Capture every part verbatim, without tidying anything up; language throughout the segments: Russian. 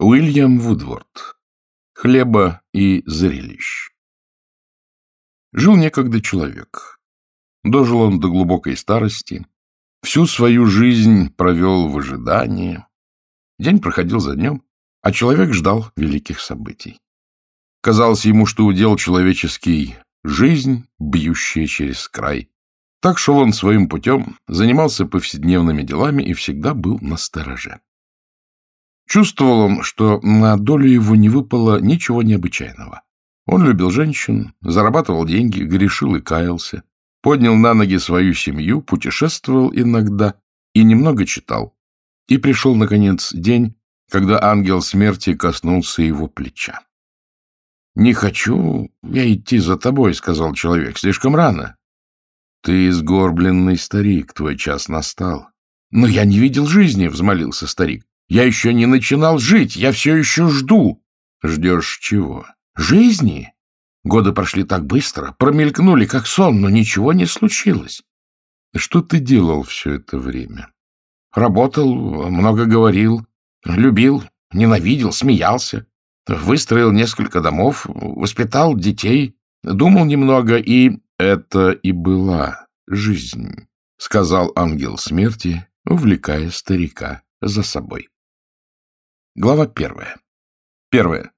Уильям Вудворд. Хлеба и зрелищ. Жил некогда человек. Дожил он до глубокой старости. Всю свою жизнь провел в ожидании. День проходил за днем, а человек ждал великих событий. Казалось ему, что удел человеческий — жизнь, бьющая через край. Так шел он своим путем, занимался повседневными делами и всегда был настороже. Чувствовал он, что на долю его не выпало ничего необычайного. Он любил женщин, зарабатывал деньги, грешил и каялся, поднял на ноги свою семью, путешествовал иногда и немного читал. И пришел, наконец, день, когда ангел смерти коснулся его плеча. «Не хочу я идти за тобой», — сказал человек, — «слишком рано». «Ты сгорбленный старик, твой час настал». «Но я не видел жизни», — взмолился старик. «Я еще не начинал жить, я все еще жду». «Ждешь чего?» «Жизни. Годы прошли так быстро, промелькнули, как сон, но ничего не случилось». «Что ты делал все это время?» «Работал, много говорил, любил, ненавидел, смеялся, выстроил несколько домов, воспитал детей, думал немного и...» «Это и была жизнь», — сказал ангел смерти, увлекая старика за собой. Глава первая. Первое.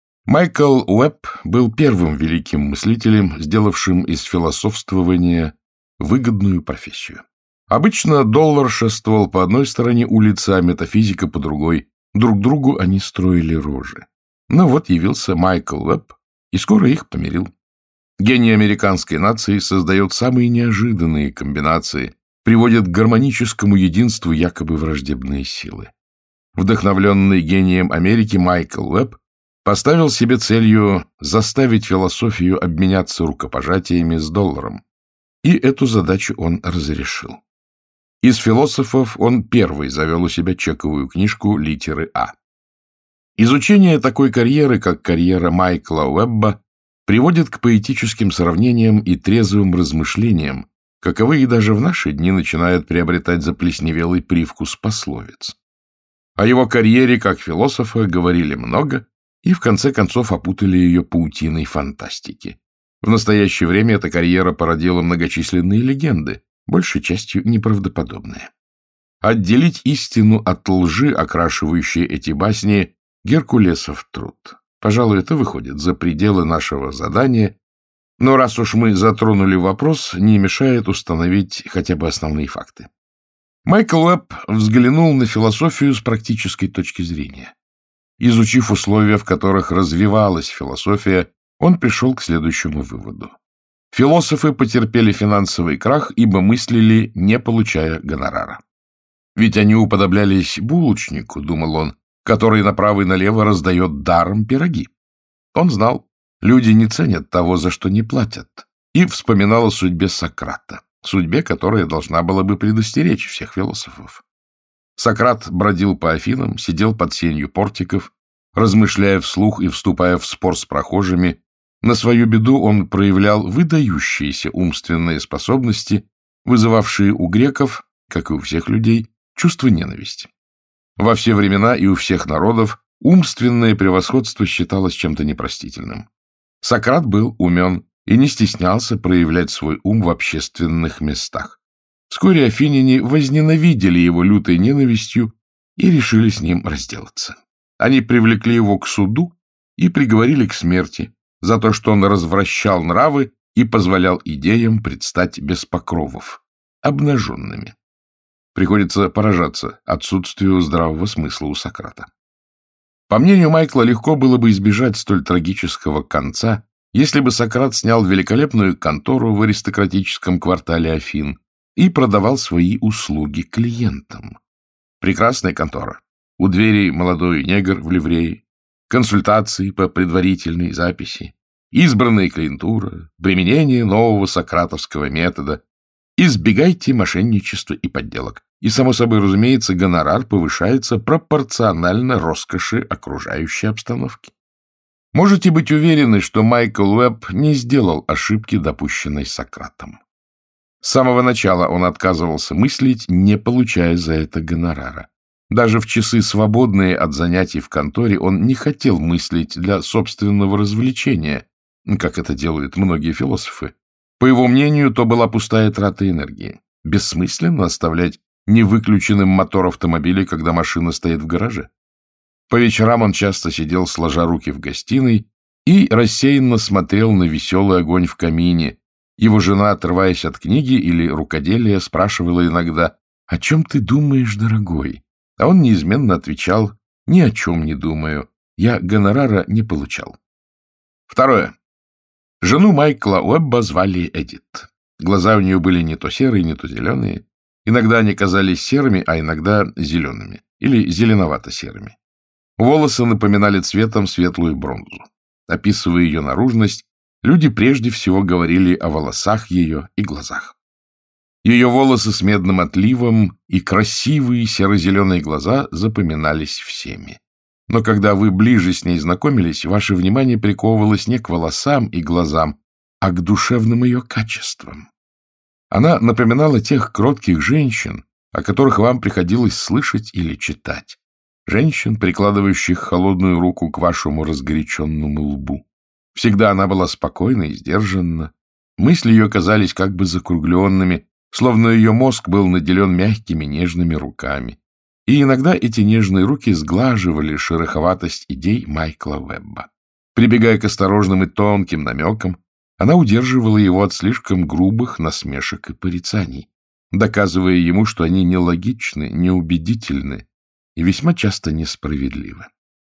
Майкл Уэбб был первым великим мыслителем, сделавшим из философствования выгодную профессию. Обычно доллар шествовал по одной стороне улицы, а метафизика по другой. Друг другу они строили рожи. Но вот явился Майкл Уэбб, и скоро их помирил. Гений американской нации создает самые неожиданные комбинации, приводит к гармоническому единству якобы враждебные силы. Вдохновленный гением Америки, Майкл Уэбб поставил себе целью заставить философию обменяться рукопожатиями с долларом. И эту задачу он разрешил. Из философов он первый завел у себя чековую книжку литеры А. Изучение такой карьеры, как карьера Майкла Уэбба, приводит к поэтическим сравнениям и трезвым размышлениям, каковые даже в наши дни начинают приобретать заплесневелый привкус пословиц. О его карьере как философа говорили много и в конце концов опутали ее паутиной фантастики. В настоящее время эта карьера породила многочисленные легенды, большей частью неправдоподобные. Отделить истину от лжи, окрашивающие эти басни, Геркулесов труд. Пожалуй, это выходит за пределы нашего задания, но раз уж мы затронули вопрос, не мешает установить хотя бы основные факты. Майкл Уэбб взглянул на философию с практической точки зрения. Изучив условия, в которых развивалась философия, он пришел к следующему выводу. Философы потерпели финансовый крах, ибо мыслили, не получая гонорара. Ведь они уподоблялись булочнику, думал он, который направо и налево раздает даром пироги. Он знал, люди не ценят того, за что не платят, и вспоминал о судьбе Сократа, судьбе, которая должна была бы предостеречь всех философов. Сократ бродил по Афинам, сидел под сенью портиков, размышляя вслух и вступая в спор с прохожими. На свою беду он проявлял выдающиеся умственные способности, вызывавшие у греков, как и у всех людей, чувство ненависти. Во все времена и у всех народов умственное превосходство считалось чем-то непростительным. Сократ был умен и не стеснялся проявлять свой ум в общественных местах. Вскоре афиняне возненавидели его лютой ненавистью и решили с ним разделаться. Они привлекли его к суду и приговорили к смерти за то, что он развращал нравы и позволял идеям предстать без покровов, обнаженными. Приходится поражаться отсутствию здравого смысла у Сократа. По мнению Майкла, легко было бы избежать столь трагического конца, если бы Сократ снял великолепную контору в аристократическом квартале Афин и продавал свои услуги клиентам. Прекрасная контора. У дверей молодой негр в ливрее, консультации по предварительной записи, избранная клиентура, применение нового сократовского метода. Избегайте мошенничества и подделок. И, само собой разумеется, гонорар повышается пропорционально роскоши окружающей обстановки. Можете быть уверены, что Майкл Уэбб не сделал ошибки, допущенной Сократом. С самого начала он отказывался мыслить, не получая за это гонорара. Даже в часы, свободные от занятий в конторе, он не хотел мыслить для собственного развлечения, как это делают многие философы. По его мнению, то была пустая трата энергии. Бессмысленно оставлять невыключенным мотор автомобиля, когда машина стоит в гараже. По вечерам он часто сидел, сложа руки в гостиной, и рассеянно смотрел на веселый огонь в камине. Его жена, отрываясь от книги или рукоделия, спрашивала иногда: «О чем ты думаешь, дорогой?» А он неизменно отвечал: «Ни о чем не думаю. Я гонорара не получал». Второе. Жену Майкла Уэбба звали Эдит. Глаза у нее были не то серые, не то зеленые. Иногда они казались серыми, а иногда зелеными или зеленовато-серыми. Волосы напоминали цветом светлую бронзу. Описывая ее наружность, люди прежде всего говорили о волосах ее и глазах. Ее волосы с медным отливом и красивые серо-зеленые глаза запоминались всеми. Но когда вы ближе с ней знакомились, ваше внимание приковывалось не к волосам и глазам, а к душевным ее качествам. Она напоминала тех кротких женщин, о которых вам приходилось слышать или читать. Женщин, прикладывающих холодную руку к вашему разгоряченному лбу. Всегда она была спокойна и сдержанна. Мысли ее казались как бы закругленными, словно ее мозг был наделен мягкими нежными руками. И иногда эти нежные руки сглаживали шероховатость идей Майкла Уэбба. Прибегая к осторожным и тонким намекам, она удерживала его от слишком грубых насмешек и порицаний, доказывая ему, что они нелогичны, неубедительны и весьма часто несправедливы.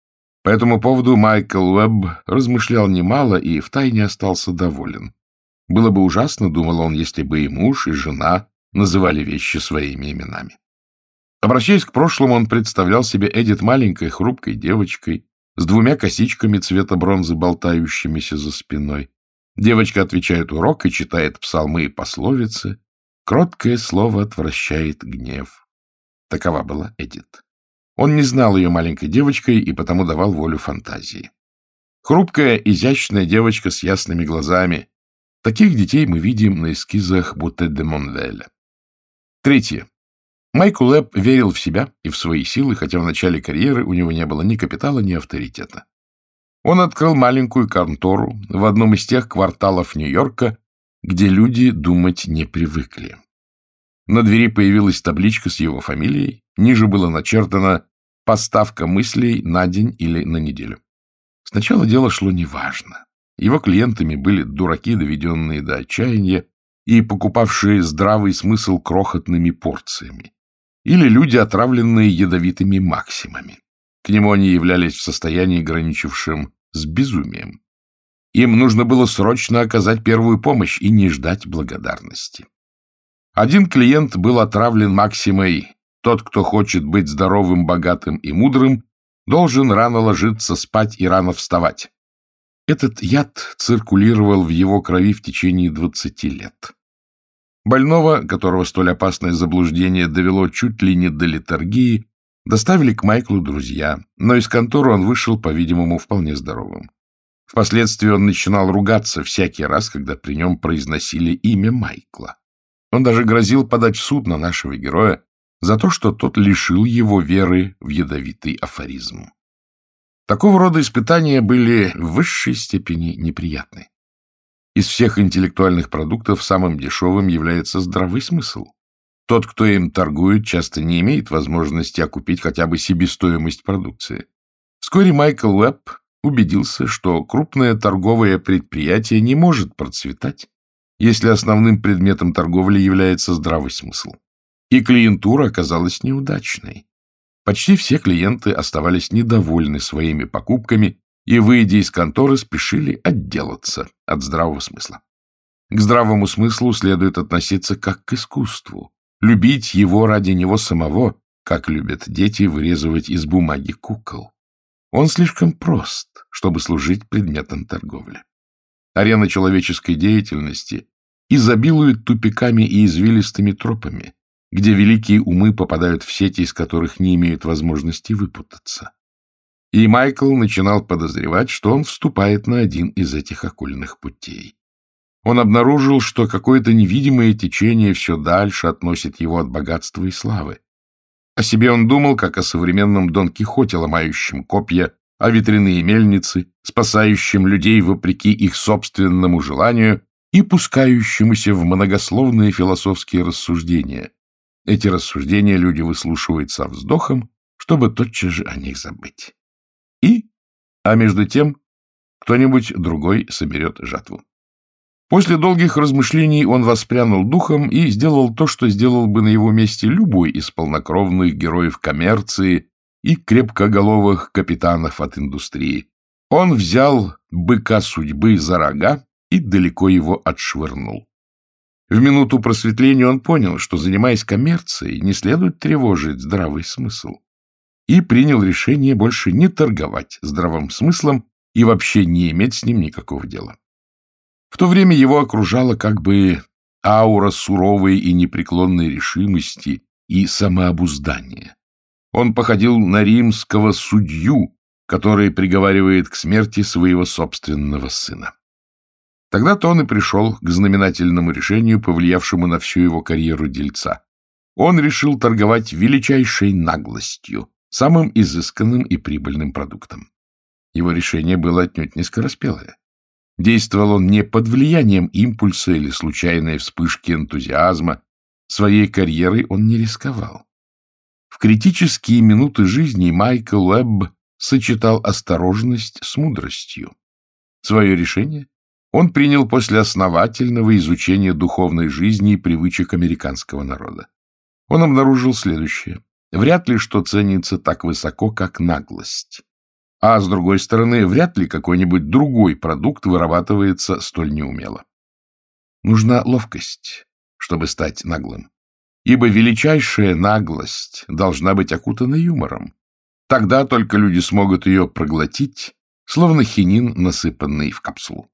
По этому поводу Майкл Уэбб размышлял немало и втайне остался доволен. Было бы ужасно, думал он, если бы и муж, и жена называли вещи своими именами. Обращаясь к прошлому, он представлял себе Эдит маленькой хрупкой девочкой с двумя косичками цвета бронзы, болтающимися за спиной. Девочка отвечает урок и читает псалмы и пословицы. Кроткое слово отвращает гнев. Такова была Эдит. Он не знал ее маленькой девочкой и потому давал волю фантазии. Хрупкая, изящная девочка с ясными глазами. Таких детей мы видим на эскизах Буте де Монвеля. Третье. Майкл Уэбб верил в себя и в свои силы, хотя в начале карьеры у него не было ни капитала, ни авторитета. Он открыл маленькую контору в одном из тех кварталов Нью-Йорка, где люди думать не привыкли. На двери появилась табличка с его фамилией, ниже было начертано «Поставка мыслей на день или на неделю». Сначала дело шло неважно. Его клиентами были дураки, доведенные до отчаяния, и покупавшие здравый смысл крохотными порциями, или люди, отравленные ядовитыми максимами. К нему они являлись в состоянии, граничившем с безумием. Им нужно было срочно оказать первую помощь и не ждать благодарности. Один клиент был отравлен максимой: тот, кто хочет быть здоровым, богатым и мудрым, должен рано ложиться спать и рано вставать. Этот яд циркулировал в его крови в течение двадцати лет. Больного, которого столь опасное заблуждение довело чуть ли не до летаргии, доставили к Майклу друзья, но из конторы он вышел, по-видимому, вполне здоровым. Впоследствии он начинал ругаться всякий раз, когда при нем произносили имя Майкла. Он даже грозил подать в суд на нашего героя за то, что тот лишил его веры в ядовитый афоризм. Такого рода испытания были в высшей степени неприятны. Из всех интеллектуальных продуктов самым дешевым является здравый смысл. Тот, кто им торгует, часто не имеет возможности окупить хотя бы себестоимость продукции. Вскоре Майкл Уэбб убедился, что крупное торговое предприятие не может процветать, если основным предметом торговли является здравый смысл. И клиентура оказалась неудачной. Почти все клиенты оставались недовольны своими покупками и, выйдя из конторы, спешили отделаться от здравого смысла. К здравому смыслу следует относиться как к искусству, любить его ради него самого, как любят дети вырезывать из бумаги кукол. Он слишком прост, чтобы служить предметом торговли. Арена человеческой деятельности изобилует тупиками и извилистыми тропами, где великие умы попадают в сети, из которых не имеют возможности выпутаться. И Майкл начинал подозревать, что он вступает на один из этих окольных путей. Он обнаружил, что какое-то невидимое течение все дальше относит его от богатства и славы. О себе он думал, как о современном Дон Кихоте, ломающем копья, о ветряные мельницы, спасающем людей вопреки их собственному желанию и пускающемуся в многословные философские рассуждения. Эти рассуждения люди выслушивают со вздохом, чтобы тотчас же о них забыть. И, а между тем, кто-нибудь другой соберет жатву. После долгих размышлений он воспрянул духом и сделал то, что сделал бы на его месте любой из полнокровных героев коммерции и крепкоголовых капитанов от индустрии. Он взял быка судьбы за рога и далеко его отшвырнул. В минуту просветления он понял, что, занимаясь коммерцией, не следует тревожить здравый смысл, и принял решение больше не торговать здравым смыслом и вообще не иметь с ним никакого дела. В то время его окружала как бы аура суровой и непреклонной решимости и самообуздания. Он походил на римского судью, который приговаривает к смерти своего собственного сына. Тогда-то он и пришел к знаменательному решению, повлиявшему на всю его карьеру дельца. Он решил торговать величайшей наглостью, самым изысканным и прибыльным продуктом. Его решение было отнюдь не скороспелое. Действовал он не под влиянием импульса или случайной вспышки энтузиазма. Своей карьерой он не рисковал. В критические минуты жизни Майкл Уэбб сочетал осторожность с мудростью. Свое решение он принял после основательного изучения духовной жизни и привычек американского народа. Он обнаружил следующее. Вряд ли что ценится так высоко, как наглость. А, с другой стороны, вряд ли какой-нибудь другой продукт вырабатывается столь неумело. Нужна ловкость, чтобы стать наглым. Ибо величайшая наглость должна быть окутана юмором. Тогда только люди смогут ее проглотить, словно хинин, насыпанный в капсулу.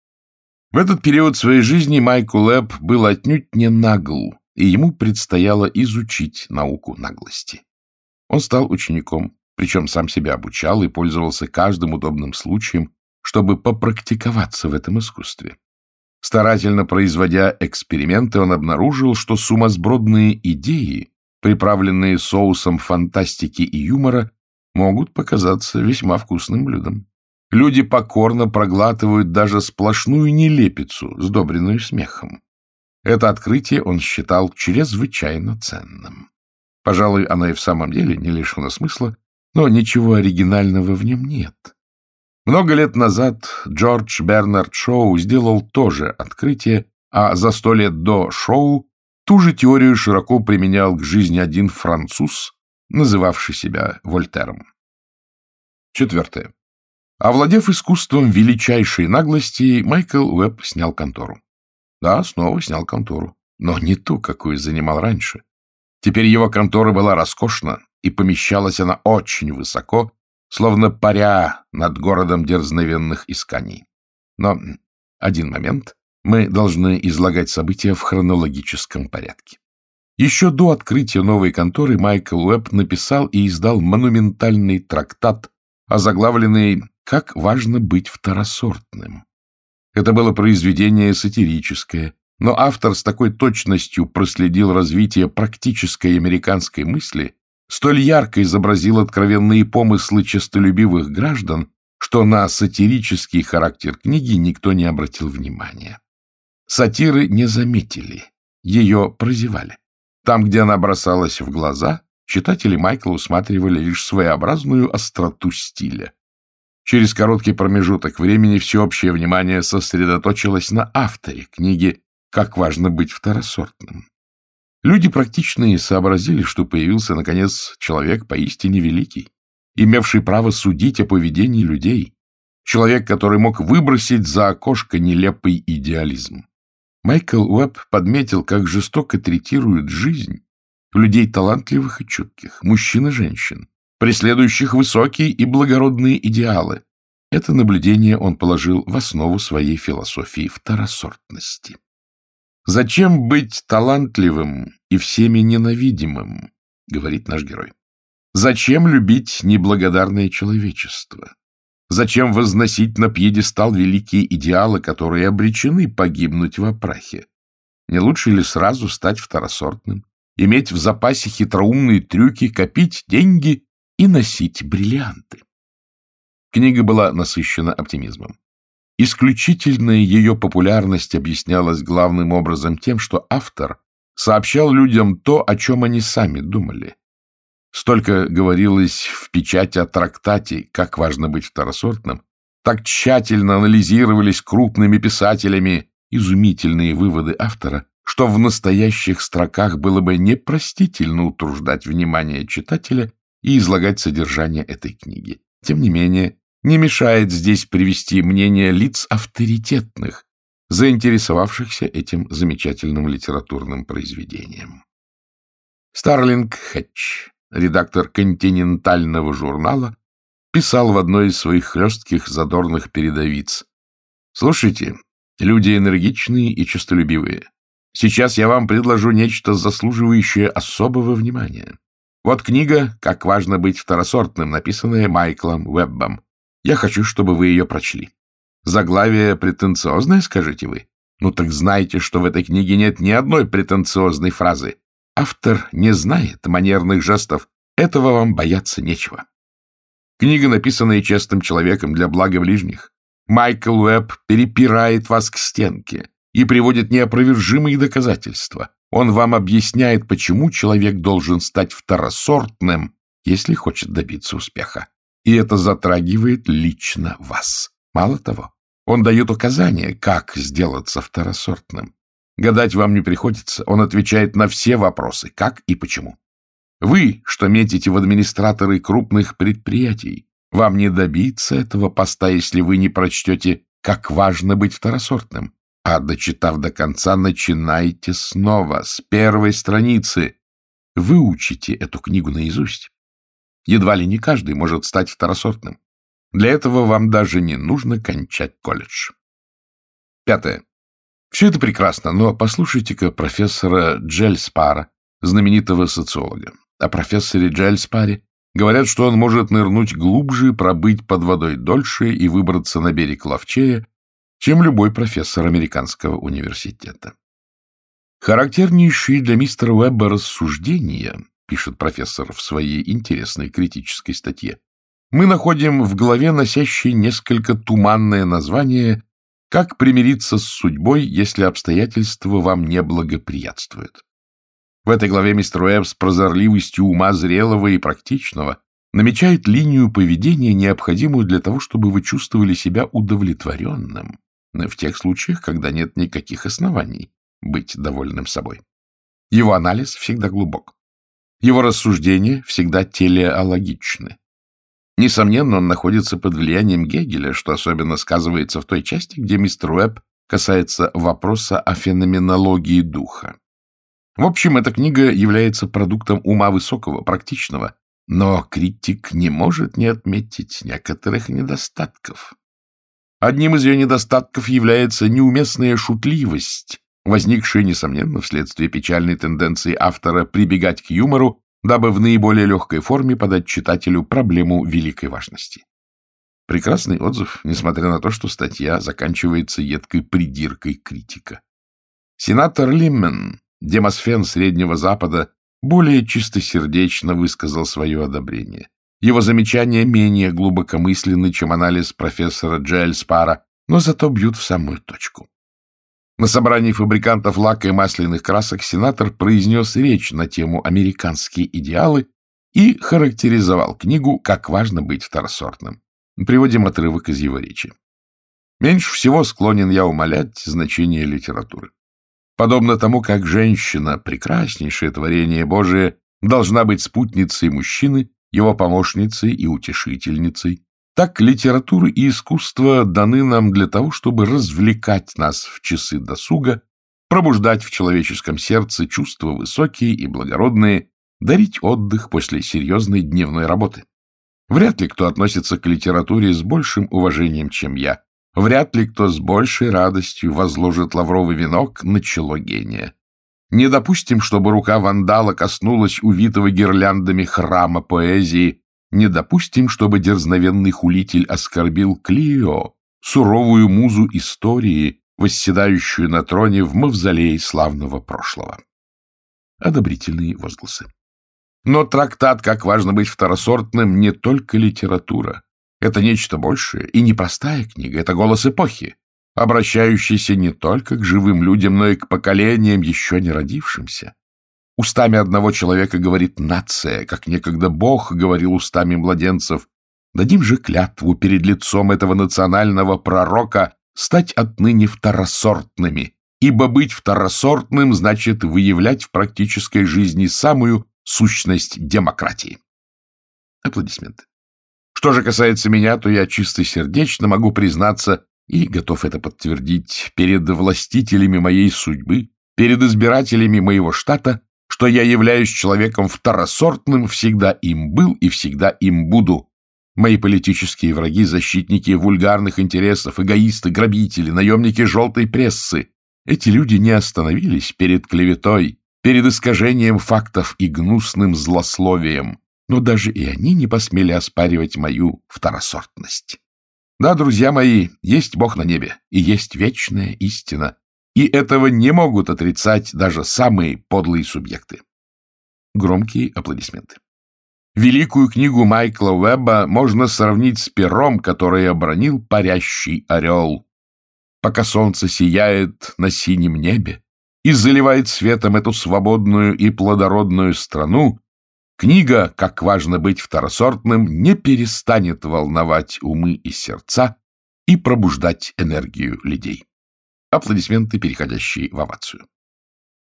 В этот период своей жизни Майкл Уэбб был отнюдь не нагл, и ему предстояло изучить науку наглости. Он стал учеником, причем сам себя обучал и пользовался каждым удобным случаем, чтобы попрактиковаться в этом искусстве. Старательно производя эксперименты, он обнаружил, что сумасбродные идеи, приправленные соусом фантастики и юмора, могут показаться весьма вкусным блюдом. Люди покорно проглатывают даже сплошную нелепицу, сдобренную смехом. Это открытие он считал чрезвычайно ценным. Пожалуй, оно и в самом деле не лишено смысла, но ничего оригинального в нем нет. Много лет назад Джордж Бернард Шоу сделал то же открытие, а за сто лет до Шоу ту же теорию широко применял к жизни один француз, называвший себя Вольтером. Четвертое. Овладев искусством величайшей наглости, Майкл Уэбб снял контору. Да, снова снял контору, но не ту, какую занимал раньше. Теперь его контора была роскошна, и помещалась она очень высоко, словно паря над городом дерзновенных исканий. Но один момент. Мы должны излагать события в хронологическом порядке. Еще до открытия новой конторы Майкл Уэбб написал и издал монументальный трактат, озаглавленный «Как важно быть второсортным». Это было произведение сатирическое, но автор с такой точностью проследил развитие практической американской мысли, столь ярко изобразил откровенные помыслы честолюбивых граждан, что на сатирический характер книги никто не обратил внимания. Сатиры не заметили, ее прозевали. Там, где она бросалась в глаза, читатели Майкла усматривали лишь своеобразную остроту стиля. Через короткий промежуток времени всеобщее внимание сосредоточилось на авторе книги «Как важно быть второсортным». Люди практичные сообразили, что появился, наконец, человек поистине великий, имевший право судить о поведении людей, человек, который мог выбросить за окошко нелепый идеализм. Майкл Уэбб подметил, как жестоко третируют жизнь людей талантливых и чутких, мужчин и женщин, преследующих высокие и благородные идеалы. Это наблюдение он положил в основу своей философии второсортности. «Зачем быть талантливым и всеми ненавидимым?» — говорит наш герой. «Зачем любить неблагодарное человечество? Зачем возносить на пьедестал великие идеалы, которые обречены погибнуть во прахе? Не лучше ли сразу стать второсортным, иметь в запасе хитроумные трюки, копить деньги и носить бриллианты. Книга была насыщена оптимизмом. Исключительная ее популярность объяснялась главным образом тем, что автор сообщал людям то, о чем они сами думали. Столько говорилось в печати о трактате «Как важно быть второсортным», так тщательно анализировались крупными писателями изумительные выводы автора, что в настоящих строках было бы непростительно утруждать внимание читателя и излагать содержание этой книги. Тем не менее, не мешает здесь привести мнение лиц авторитетных, заинтересовавшихся этим замечательным литературным произведением. Старлинг Хэтч, редактор континентального журнала, писал в одной из своих хлестких задорных передовиц: «Слушайте, люди энергичные и честолюбивые, сейчас я вам предложу нечто, заслуживающее особого внимания. Вот книга «Как важно быть второсортным», написанная Майклом Уэббом. Я хочу, чтобы вы ее прочли. Заглавие претенциозное, скажете вы? Ну так знайте, что в этой книге нет ни одной претенциозной фразы. Автор не знает манерных жестов. Этого вам бояться нечего. Книга, написанная честным человеком для блага ближних. Майкл Уэбб перепирает вас к стенке и приводит неопровержимые доказательства. Он вам объясняет, почему человек должен стать второсортным, если хочет добиться успеха. И это затрагивает лично вас. Мало того, он дает указания, как сделаться второсортным. Гадать вам не приходится, он отвечает на все вопросы, как и почему. Вы, что метите в администраторы крупных предприятий, вам не добиться этого поста, если вы не прочтете «Как важно быть второсортным», а, дочитав до конца, начинайте снова, с первой страницы. Выучите эту книгу наизусть. Едва ли не каждый может стать второсортным. Для этого вам даже не нужно кончать колледж. Пятое. Все это прекрасно, но послушайте-ка профессора Джельспара, знаменитого социолога. О профессоре Джельспаре говорят, что он может нырнуть глубже, пробыть под водой дольше и выбраться на берег ловчее, чем любой профессор американского университета. Характернейшие для мистера Уэбба рассуждения, пишет профессор в своей интересной критической статье, мы находим в главе, носящей несколько туманное название «Как примириться с судьбой, если обстоятельства вам не благоприятствуют». В этой главе мистер Уэбб с прозорливостью ума зрелого и практичного намечает линию поведения, необходимую для того, чтобы вы чувствовали себя удовлетворенным в тех случаях, когда нет никаких оснований быть довольным собой. Его анализ всегда глубок. Его рассуждения всегда телеологичны. Несомненно, он находится под влиянием Гегеля, что особенно сказывается в той части, где мистер Уэбб касается вопроса о феноменологии духа. В общем, эта книга является продуктом ума высокого, практичного, но критик не может не отметить некоторых недостатков. Одним из ее недостатков является неуместная шутливость, возникшая, несомненно, вследствие печальной тенденции автора прибегать к юмору, дабы в наиболее легкой форме подать читателю проблему великой важности. Прекрасный отзыв, несмотря на то, что статья заканчивается едкой придиркой критика. Сенатор Лиммен, демосфен Среднего Запада, более чистосердечно высказал свое одобрение. Его замечания менее глубокомысленны, чем анализ профессора Джельспара, но зато бьют в самую точку. На собрании фабрикантов лака и масляных красок сенатор произнес речь на тему «Американские идеалы» и характеризовал книгу «Как важно быть второсортным». Приводим отрывок из его речи. «Меньше всего склонен я умалять значение литературы. Подобно тому, как женщина, прекраснейшее творение Божие, должна быть спутницей мужчины, его помощницей и утешительницей, так литература и искусство даны нам для того, чтобы развлекать нас в часы досуга, пробуждать в человеческом сердце чувства высокие и благородные, дарить отдых после серьезной дневной работы. Вряд ли кто относится к литературе с большим уважением, чем я. Вряд ли кто с большей радостью возложит лавровый венок на чело гения. Не допустим, чтобы рука вандала коснулась увитого гирляндами храма поэзии. Не допустим, чтобы дерзновенный хулитель оскорбил Клио, суровую музу истории, восседающую на троне в мавзолее славного прошлого. Одобрительные возгласы. Но трактат «Как важно быть второсортным» не только литература. Это нечто большее и непростая книга, это голос эпохи, обращающийся не только к живым людям, но и к поколениям, еще не родившимся. Устами одного человека говорит нация, как некогда Бог говорил устами младенцев. Дадим же клятву перед лицом этого национального пророка стать отныне второсортными, ибо быть второсортным значит выявлять в практической жизни самую сущность демократии. Аплодисменты. Что же касается меня, то я чистосердечно могу признаться и готов это подтвердить перед властителями моей судьбы, перед избирателями моего штата, что я являюсь человеком второсортным, всегда им был и всегда им буду. Мои политические враги, защитники вульгарных интересов, эгоисты, грабители, наемники желтой прессы, эти люди не остановились перед клеветой, перед искажением фактов и гнусным злословием, но даже и они не посмели оспаривать мою второсортность. Да, друзья мои, есть Бог на небе, и есть вечная истина, и этого не могут отрицать даже самые подлые субъекты. Громкие аплодисменты. Великую книгу Майкла Уэбба можно сравнить с пером, который обронил парящий орел. Пока солнце сияет на синем небе и заливает светом эту свободную и плодородную страну, книга «Как важно быть второсортным» не перестанет волновать умы и сердца и пробуждать энергию людей. Аплодисменты, переходящие в овацию.